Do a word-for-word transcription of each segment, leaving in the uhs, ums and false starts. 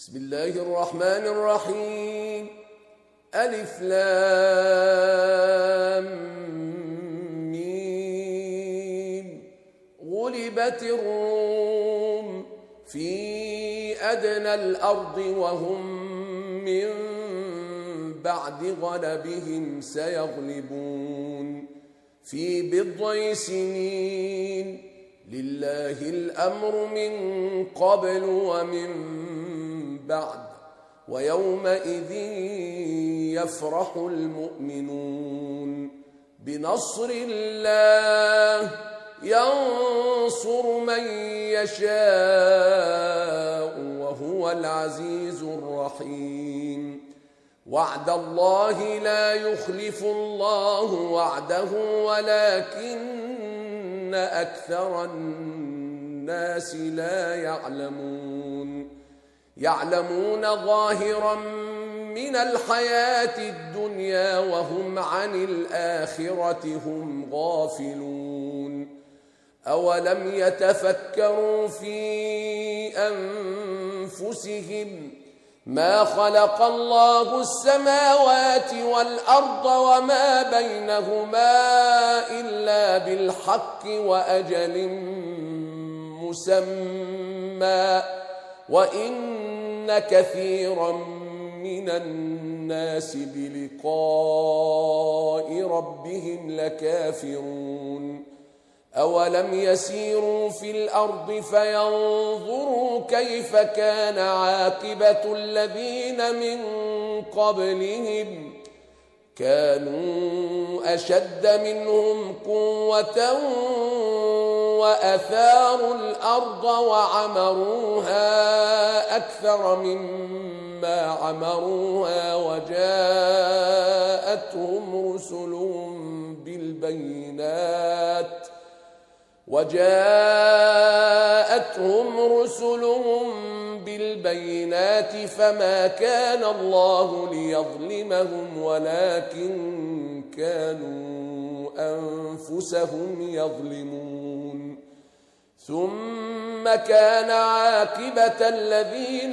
بسم الله الرحمن الرحيم. ألف لام ميم. غلبت الروم في أدنى الأرض وهم من بعد غلبهم سيغلبون في بضع سنين. لله الأمر من قبل ومن بعد ويومئذ يفرح المؤمنون بنصر الله ينصر من يشاء وهو العزيز الرحيم. وعد الله لا يخلف الله وعده ولكن أكثر الناس لا يعلمون. يعلمون ظاهرا من الحياة الدنيا وهم عن الآخرة هم غافلون. أولم يتفكروا في أنفسهم ما خلق الله السماوات والأرض وما بينهما إلا بالحق وأجل مسمى وإن كثيرا من الناس بلقاء ربهم لكافرون. أولم يسيروا في الأرض فينظروا كيف كان عاقبة الذين من قبلهم كانوا أشد منهم قوة وأثاروا الأرض وعمروها أكثر مما عمروها وجاءتهم رسلهم بالبينات وجاءتهم رسلهم بالبينات فما كان الله ليظلمهم ولكن كانوا أنفسهم يظلمون. ثم كان عاقبة الذين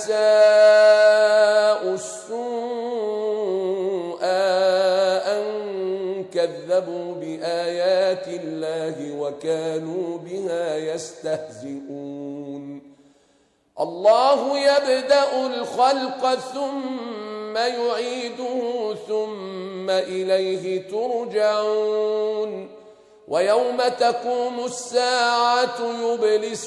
أساءوا السوء أن كذبوا بآيات الله وكانوا بها يستهزئون. الله يبدأ الخلق ثم يعيده ثم إليه ترجعون. ويوم تقوم الساعة يبلس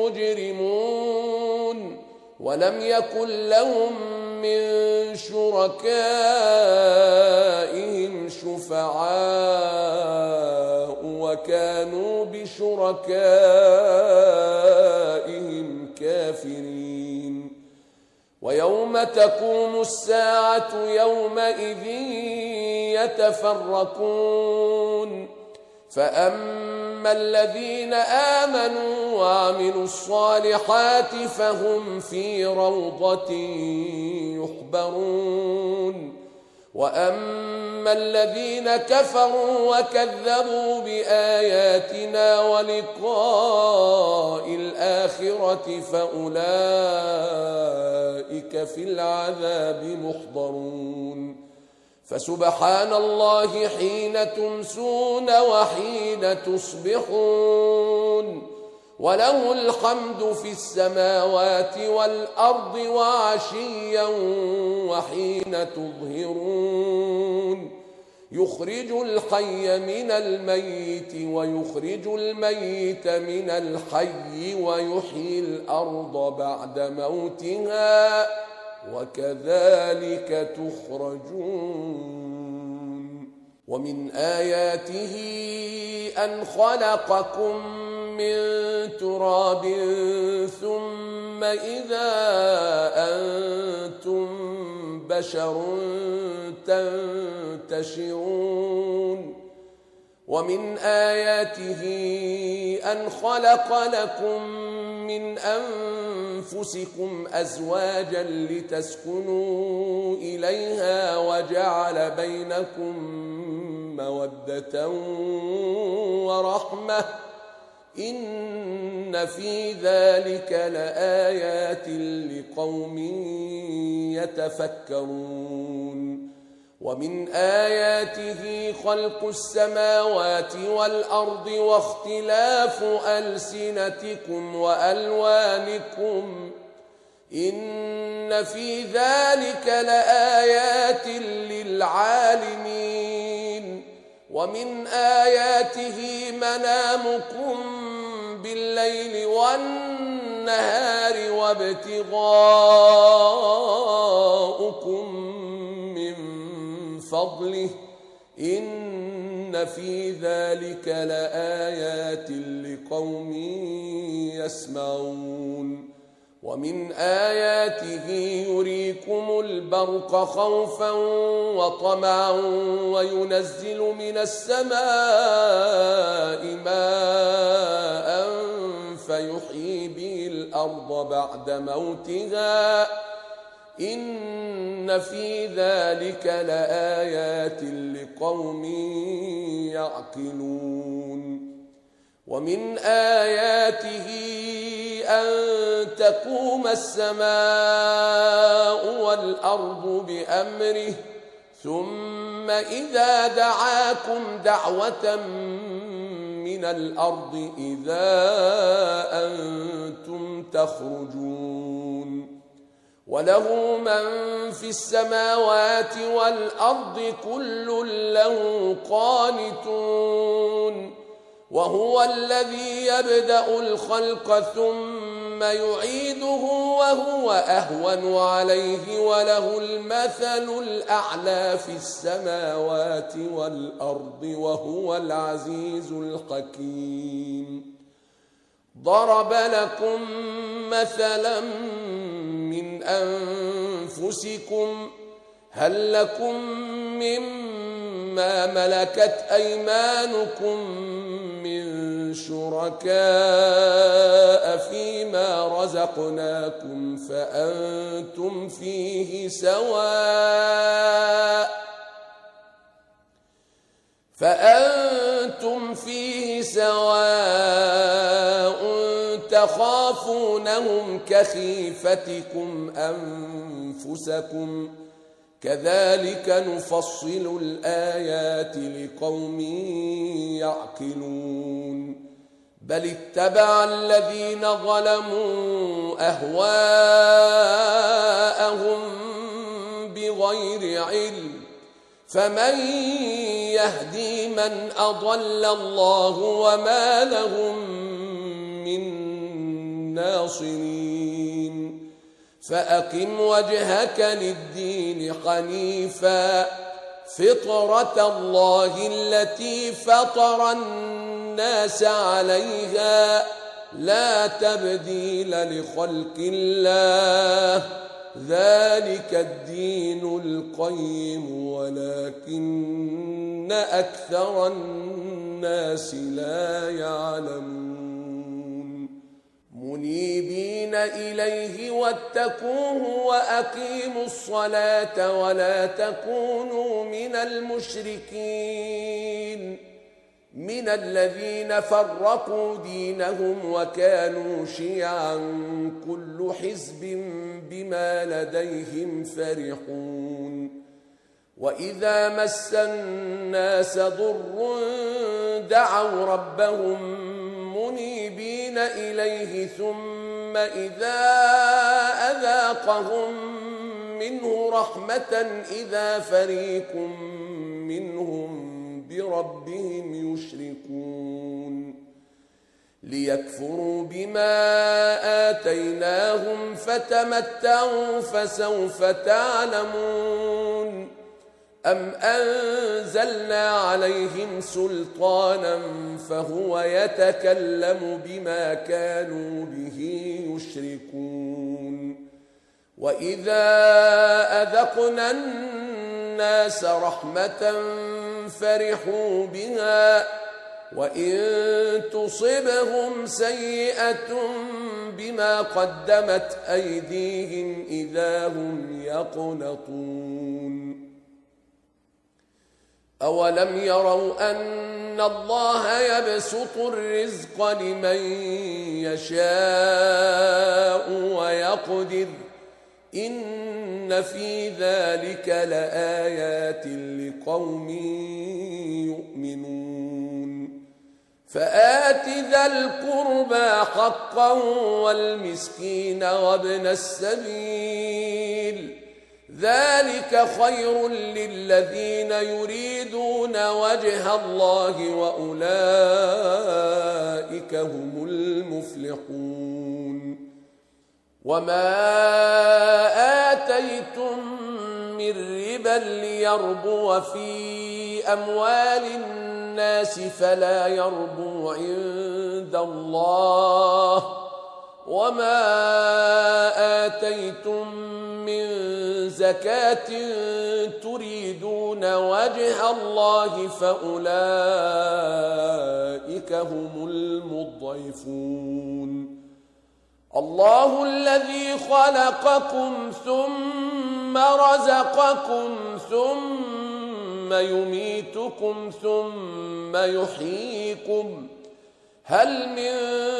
المجرمون ولم يكن لهم من شركائهم شفعاء وكانوا بشركائهم كافرين. ويوم تقوم الساعة يومئذ يتفرقون. فأما الذين آمنوا وعملوا الصالحات فهم في روضة يحبرون. وأما الذين كفروا وكذبوا بآياتنا ولقاء الآخرة فأولئك في العذاب محضرون. فسبحان الله حين تمسون وحين تصبحون وله الحمد في السماوات والأرض وعشيا وحين تظهرون. يخرج الحي من الميت ويخرج الميت من الحي ويحيي الأرض بعد موتها وكذلك تخرجون. ومن آياته أن خلقكم من تراب ثم إذا أنتم بشر تنتشرون. ومن آياته أن خلق لكم من أنفسكم أزواجا لتسكنوا إليها وجعل بينكم مودة ورحمة إن في ذلك لآيات لقوم يتفكرون ومن آياته خلق السماوات والأرض واختلاف ألسنتكم وألوانكم إن في ذلك لآيات للعالمين ومن آياته منامكم بالليل والنهار وابتغاؤكم من فضله إن في ذلك لآيات لقوم يسمعون ومن آياته يريكم البرق خوفا وطمعا وينزل من السماء ماء فيحيي به الأرض بعد موتها إن في ذلك لآيات لقوم يعقلون ومن آياته أن تقوم السماء والأرض بأمره ثم إذا دعاكم دعوة من الأرض إذا أنتم تخرجون وله من في السماوات والأرض كل له قانتون وهو الذي يبدأ الخلق ثم يعيده وهو أهون عليه وله المثل الأعلى في السماوات والأرض وهو العزيز الحكيم ضرب لكم مثلا من أنفسكم هل لكم مما ملكت أيمانكم من شركاء فيما رزقناكم فأنتم فيه سواء فأنتم فيه سواء تخافونهم كخيفتكم أنفسكم كذلك نفصل الآيات لقوم يعقلون بل اتبع الذين ظلموا أهواءهم بغير علم فمن يهدي من أضل الله وما لهم من ناصرين فأقم وجهك للدين حنيفا فطرة الله التي فطر الناس عليها لا تبديل لخلق الله ذلك الدين القيم ولكن أكثر الناس لا يعلمون منيبين إليه واتقوه وأقيموا الصلاة ولا تكونوا من المشركين من الذين فرقوا دينهم وكانوا شيعا كل حزب بما لديهم فرحون وإذا مس الناس ضر دعوا ربهم منيبين إليه ثم إذا أذاقهم منه رحمة إذا فريق منهم بربهم يشركون ليكفروا بما آتيناهم فتمتعوا فسوف تعلمون أم أنزلنا عليهم سلطانا فهو يتكلم بما كانوا به يشركون وإذا أذقنا الناس رحمة فرحوا بها وإن تصبهم سيئة بما قدمت أيديهم إذا هم يقنطون أولم يروا أن الله يبسط الرزق لمن يشاء ويقدر إن في ذلك لآيات لقوم يؤمنون فآت ذا القربى حقا والمسكين وابن السبيل ذلك خير للذين يريدون وجه الله وأولئك هم المفلحون وما آتيتم من ربا ليربو في أموال الناس فلا يربو عند الله وما آتيتم من زكاة تريدون وجه الله فأولئك هم المضعفون الله الذي خلقكم ثم رزقكم ثم يميتكم ثم يحييكم هل من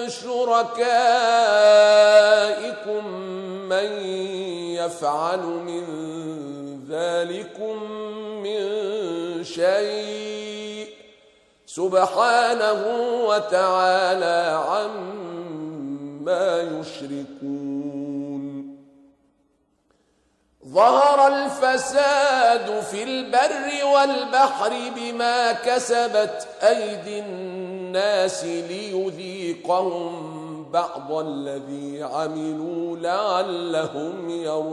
شركائكم من يفعل من ذلكم من شيء سبحانه وتعالى عما يشركون ظهر الفساد في البر والبحر بما كسبت أيدي الناس ليذيقهم بعض الذي عملوا لعلهم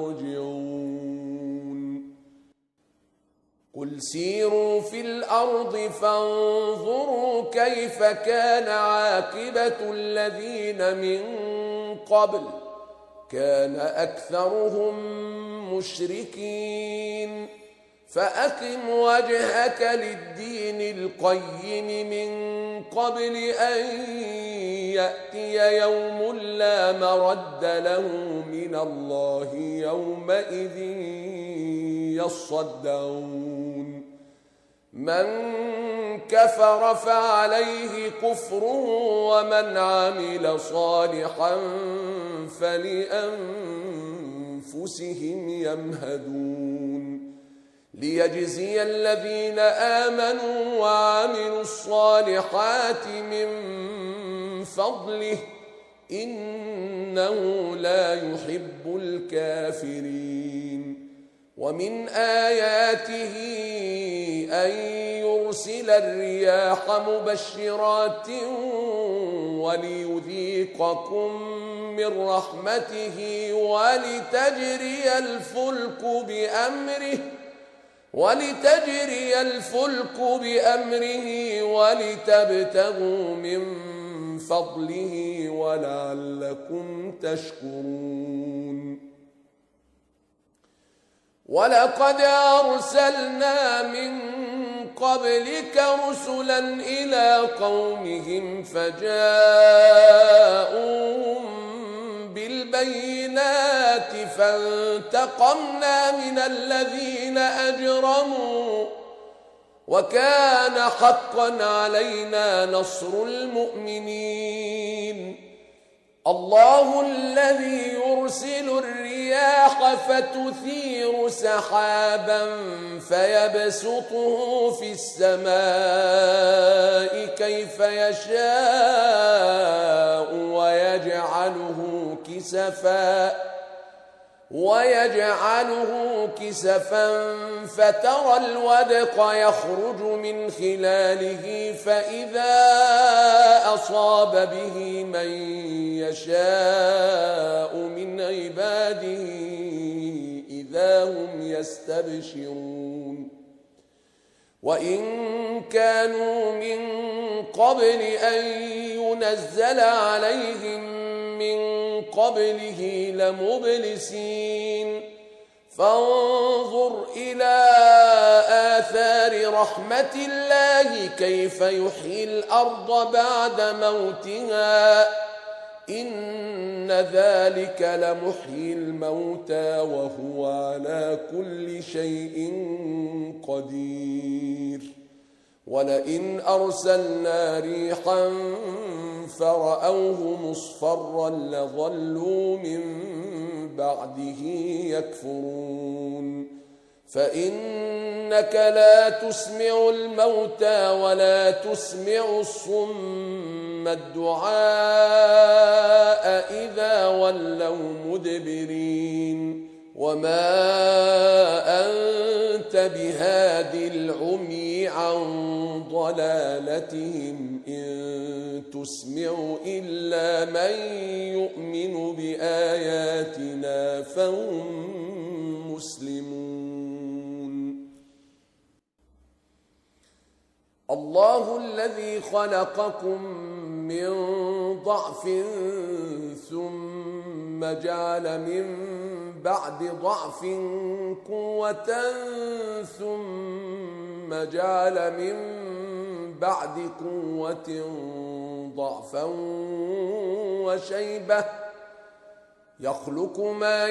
يرجعون قل سيروا في الأرض فانظروا كيف كان عاقبة الذين من قبل كان أكثرهم مشركين فأقم وجهك للدين القيم من قبل أن يأتي يوم لا مرد له من الله يومئذ يصدعون من كفر فعليه كفره ومن عمل صالحا فلأنفسهم يمهدون ليجزي الذين آمنوا وعملوا الصالحات من فضله إنه لا يحب الكافرين ومن آياته أن يرسل الرياح مبشرات وليذيقكم من رحمته ولتجري الفلك بأمره ولتجري الفلك بأمره ولتبتغوا من فضله ولعلكم تشكرون ولقد أرسلنا من قبلك رسلا إلى قومهم فجاءوهم بالبينات فانتقمنا من الذين أجرموا وكان حقا علينا نصر المؤمنين الله الذي يرسل الرياح فتثير سحابا فيبسطه في السماء كيف يشاء ويجعله كسفا ويجعله كسفا فترى الودق يخرج من خلاله فإذا أصاب به من يشاء من عباده إذا هم يستبشرون وإن كانوا من قبل أن ينزل عليهم من قبله لمبلسين فانظر إلى آثار رحمة الله كيف يحيي الأرض بعد موتها إن ذلك لمحيي الموتى وهو على كل شيء قدير ولئن أرسلنا ريحا فرأوه مصفرا لظلوا من بعده يكفرون فإنك لا تسمع الموتى ولا تسمع الصم الدعاء إذا ولوا مدبرين وما أنت بهاد العمي عن ضلالتهم إن تسمع إلا من يؤمن بآياتنا فهم مسلمون. الله الذي خلقكم من ضعف ثم جعل من بعد ضعف قوة ثم جعل من بعد قوة ضعفا وشيبة يخلق ما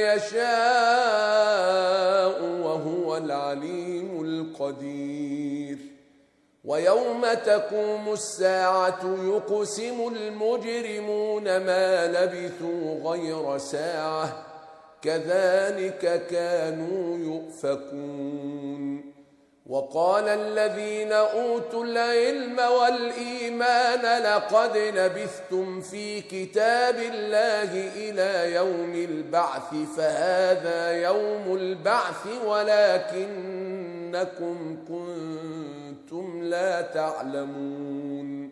يشاء وهو العليم القدير. ويوم تقوم الساعة يقسم المجرمون ما لبثوا غير ساعة كذلك كانوا يؤفكون. وقال الذين أوتوا العلم والإيمان لقد لبثتم في كتاب الله إلى يوم البعث فهذا يوم البعث ولكنكم كنتم لا تعلمون.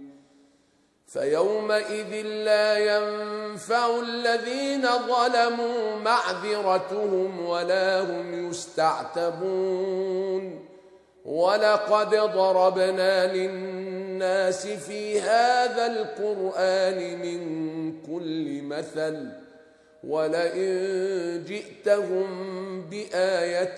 فيومئذ لا ينفع الذين ظلموا معذرتهم ولا هم يستعتبون. ولقد ضربنا للناس في هذا القرآن من كل مثل ولئن جئتهم بآية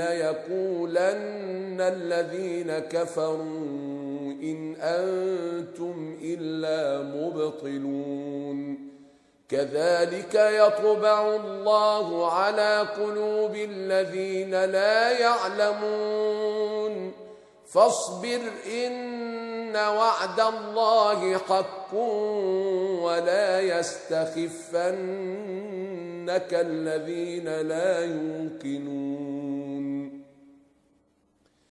ليقولن الذين كفروا إن أنتم إلا مبطلون. كذلك يطبع الله على قلوب الذين لا يعلمون. فاصبر إن وعد الله حق ولا يستخفنك الذين لا يوقنون.